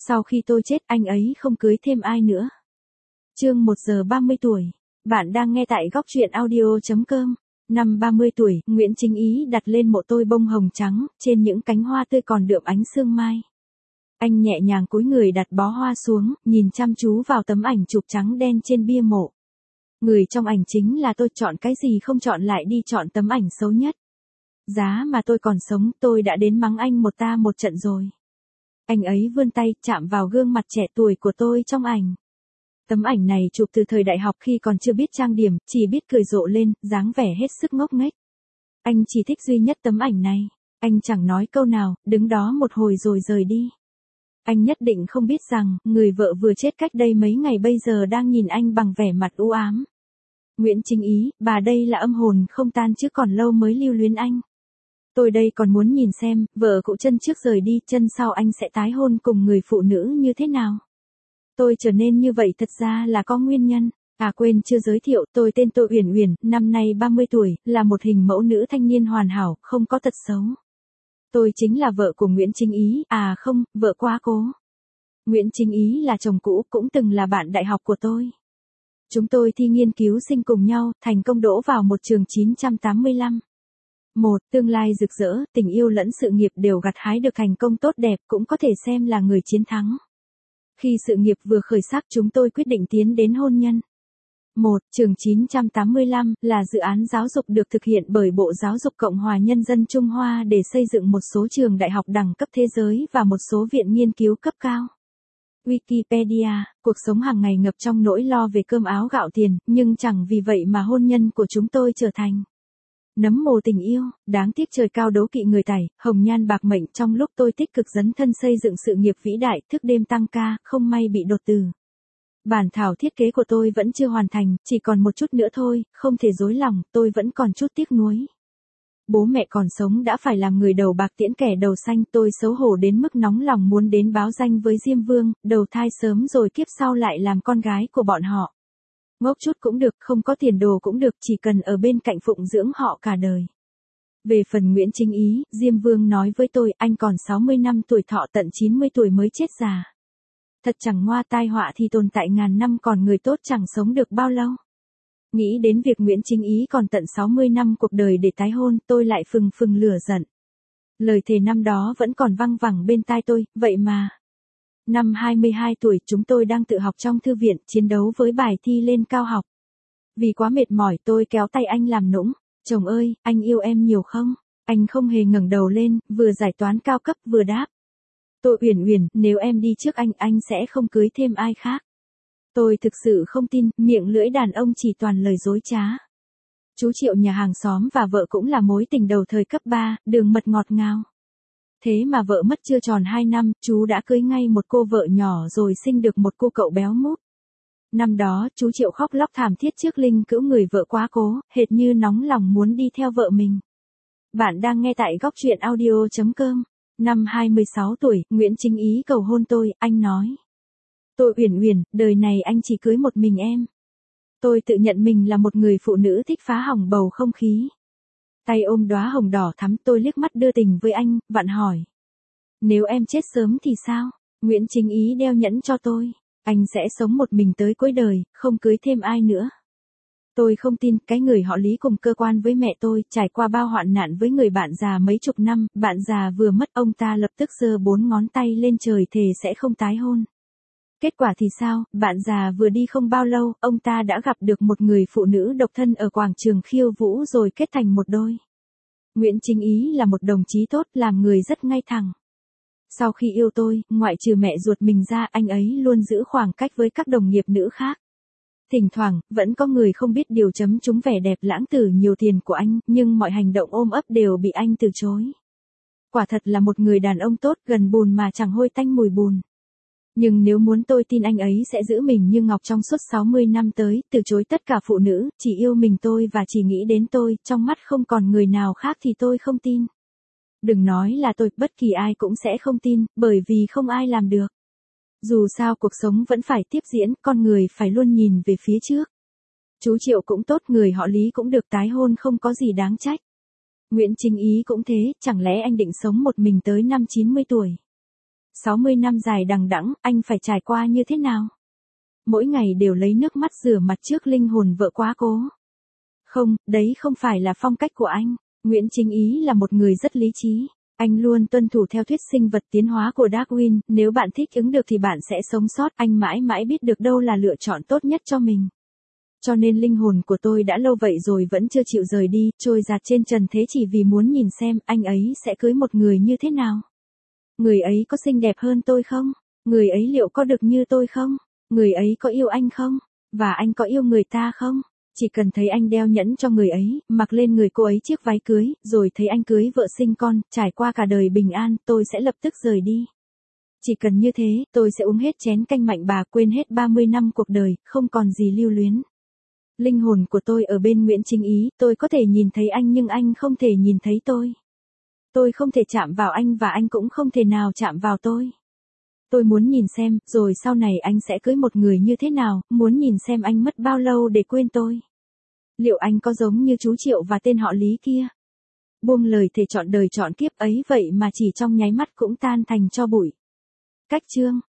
Sau khi tôi chết anh ấy không cưới thêm ai nữa. Chương 1 giờ 30 tuổi. Bạn đang nghe tại góc truyện audio.com. Năm 30 tuổi, Nguyễn Chính Ý đặt lên mộ tôi bông hồng trắng, trên những cánh hoa tươi còn đượm ánh sương mai. Anh nhẹ nhàng cúi người đặt bó hoa xuống, nhìn chăm chú vào tấm ảnh chụp trắng đen trên bia mộ. Người trong ảnh chính là tôi, chọn cái gì không chọn lại đi chọn tấm ảnh xấu nhất. Giá mà tôi còn sống, tôi đã đến mắng anh một ta một trận rồi. Anh ấy vươn tay, chạm vào gương mặt trẻ tuổi của tôi trong ảnh. Tấm ảnh này chụp từ thời đại học khi còn chưa biết trang điểm, chỉ biết cười rộ lên, dáng vẻ hết sức ngốc nghếch. Anh chỉ thích duy nhất tấm ảnh này. Anh chẳng nói câu nào, đứng đó một hồi rồi rời đi. Anh nhất định không biết rằng, người vợ vừa chết cách đây mấy ngày bây giờ đang nhìn anh bằng vẻ mặt u ám. Nguyễn Chính Ý, bà đây là âm hồn không tan chứ còn lâu mới lưu luyến anh. Tôi đây còn muốn nhìn xem, vợ cụ chân trước rời đi, chân sau anh sẽ tái hôn cùng người phụ nữ như thế nào. Tôi trở nên như vậy thật ra là có nguyên nhân. À quên chưa giới thiệu, tôi tên Tô Uyển Uyển, năm nay 30 tuổi, là một hình mẫu nữ thanh niên hoàn hảo, không có tật xấu. Tôi chính là vợ của Nguyễn Chính Ý, à không, vợ quá cố. Nguyễn Chính Ý là chồng cũ, cũng từng là bạn đại học của tôi. Chúng tôi thi nghiên cứu sinh cùng nhau, thành công đỗ vào một trường 985. Tương lai rực rỡ, tình yêu lẫn sự nghiệp đều gặt hái được thành công tốt đẹp, cũng có thể xem là người chiến thắng. Khi sự nghiệp vừa khởi sắc chúng tôi quyết định tiến đến hôn nhân. Trường 985 là dự án giáo dục được thực hiện bởi Bộ Giáo dục Cộng hòa Nhân dân Trung Hoa để xây dựng một số trường đại học đẳng cấp thế giới và một số viện nghiên cứu cấp cao. Wikipedia, cuộc sống hàng ngày ngập trong nỗi lo về cơm áo gạo tiền, nhưng chẳng vì vậy mà hôn nhân của chúng tôi trở thành nấm mồ tình yêu. Đáng tiếc trời cao đố kỵ người tài, hồng nhan bạc mệnh, trong lúc tôi tích cực dấn thân xây dựng sự nghiệp vĩ đại, thức đêm tăng ca, không may bị đột tử. Bản thảo thiết kế của tôi vẫn chưa hoàn thành, chỉ còn một chút nữa thôi, không thể dối lòng, tôi vẫn còn chút tiếc nuối. Bố mẹ còn sống đã phải làm người đầu bạc tiễn kẻ đầu xanh, tôi xấu hổ đến mức nóng lòng muốn đến báo danh với Diêm Vương, đầu thai sớm rồi kiếp sau lại làm con gái của bọn họ. Ngốc chút cũng được, không có tiền đồ cũng được, chỉ cần ở bên cạnh phụng dưỡng họ cả đời. Về phần Nguyễn Chính Ý, Diêm Vương nói với tôi, anh còn 60 năm tuổi thọ, tận 90 tuổi mới chết già. Thật chẳng ngoa, tai họa thì tồn tại ngàn năm, còn người tốt chẳng sống được bao lâu. Nghĩ đến việc Nguyễn Chính Ý còn tận 60 năm cuộc đời để tái hôn, tôi lại phừng phừng lửa giận. Lời thề năm đó vẫn còn văng vẳng bên tai tôi, vậy mà. Năm 22 tuổi, chúng tôi đang tự học trong thư viện, chiến đấu với bài thi lên cao học. Vì quá mệt mỏi, tôi kéo tay anh làm nũng. Chồng ơi, anh yêu em nhiều không? Anh không hề ngẩng đầu lên, vừa giải toán cao cấp vừa đáp. Tô Uyển Uyển, nếu em đi trước anh sẽ không cưới thêm ai khác. Tôi thực sự không tin, miệng lưỡi đàn ông chỉ toàn lời dối trá. Chú Triệu nhà hàng xóm và vợ cũng là mối tình đầu thời cấp 3, đường mật ngọt ngào. Thế mà vợ mất chưa tròn 2 năm, chú đã cưới ngay một cô vợ nhỏ rồi sinh được một cô cậu béo múp. Năm đó, chú Triệu khóc lóc thảm thiết trước linh cữu người vợ quá cố, hệt như nóng lòng muốn đi theo vợ mình. Bạn đang nghe tại góc truyện audio.com. Năm 26 tuổi, Nguyễn Chính Ý cầu hôn tôi, anh nói. Tô Uyển Uyển, đời này anh chỉ cưới một mình em. Tôi tự nhận mình là một người phụ nữ thích phá hỏng bầu không khí. Tay ôm đóa hồng đỏ thắm, tôi liếc mắt đưa tình với anh, vặn hỏi. Nếu em chết sớm thì sao? Nguyễn Chính Ý đeo nhẫn cho tôi. Anh sẽ sống một mình tới cuối đời, không cưới thêm ai nữa. Tôi không tin, cái người họ Lý cùng cơ quan với mẹ tôi, trải qua bao hoạn nạn với người bạn già mấy chục năm, bạn già vừa mất, ông ta lập tức giơ 4 ngón tay lên trời thề sẽ không tái hôn. Kết quả thì sao, bạn già vừa đi không bao lâu, ông ta đã gặp được một người phụ nữ độc thân ở quảng trường khiêu vũ rồi kết thành một đôi. Nguyễn Chính Ý là một đồng chí tốt, làm người rất ngay thẳng. Sau khi yêu tôi, ngoại trừ mẹ ruột mình ra, anh ấy luôn giữ khoảng cách với các đồng nghiệp nữ khác. Thỉnh thoảng, vẫn có người không biết điều chấm trúng vẻ đẹp lãng tử nhiều tiền của anh, nhưng mọi hành động ôm ấp đều bị anh từ chối. Quả thật là một người đàn ông tốt, gần bùn mà chẳng hôi tanh mùi bùn. Nhưng nếu muốn tôi tin anh ấy sẽ giữ mình như ngọc trong suốt 60 năm tới, từ chối tất cả phụ nữ, chỉ yêu mình tôi và chỉ nghĩ đến tôi, trong mắt không còn người nào khác thì tôi không tin. Đừng nói là tôi, bất kỳ ai cũng sẽ không tin, bởi vì không ai làm được. Dù sao cuộc sống vẫn phải tiếp diễn, con người phải luôn nhìn về phía trước. Chú Triệu cũng tốt, người họ Lý cũng được tái hôn, không có gì đáng trách. Nguyễn Chính Ý cũng thế, chẳng lẽ anh định sống một mình tới năm 90 tuổi? 60 năm dài đằng đẵng, anh phải trải qua như thế nào? Mỗi ngày đều lấy nước mắt rửa mặt trước linh hồn vợ quá cố. Không, đấy không phải là phong cách của anh. Nguyễn Chính Ý là một người rất lý trí. Anh luôn tuân thủ theo thuyết sinh vật tiến hóa của Darwin, nếu bạn thích ứng được thì bạn sẽ sống sót, anh mãi mãi biết được đâu là lựa chọn tốt nhất cho mình. Cho nên linh hồn của tôi đã lâu vậy rồi vẫn chưa chịu rời đi, trôi dạt trên trần thế chỉ vì muốn nhìn xem anh ấy sẽ cưới một người như thế nào. Người ấy có xinh đẹp hơn tôi không? Người ấy liệu có được như tôi không? Người ấy có yêu anh không? Và anh có yêu người ta không? Chỉ cần thấy anh đeo nhẫn cho người ấy, mặc lên người cô ấy chiếc váy cưới, rồi thấy anh cưới vợ sinh con, trải qua cả đời bình an, tôi sẽ lập tức rời đi. Chỉ cần như thế, tôi sẽ uống hết chén canh mạnh bà, quên hết 30 năm cuộc đời, không còn gì lưu luyến. Linh hồn của tôi ở bên Nguyễn Chính Ý, tôi có thể nhìn thấy anh nhưng anh không thể nhìn thấy tôi. Tôi không thể chạm vào anh và anh cũng không thể nào chạm vào tôi. Tôi muốn nhìn xem, rồi sau này anh sẽ cưới một người như thế nào, muốn nhìn xem anh mất bao lâu để quên tôi. Liệu anh có giống như chú Triệu và tên họ Lý kia? Buông lời thề chọn đời chọn kiếp ấy vậy mà chỉ trong nháy mắt cũng tan thành tro bụi. Cách chương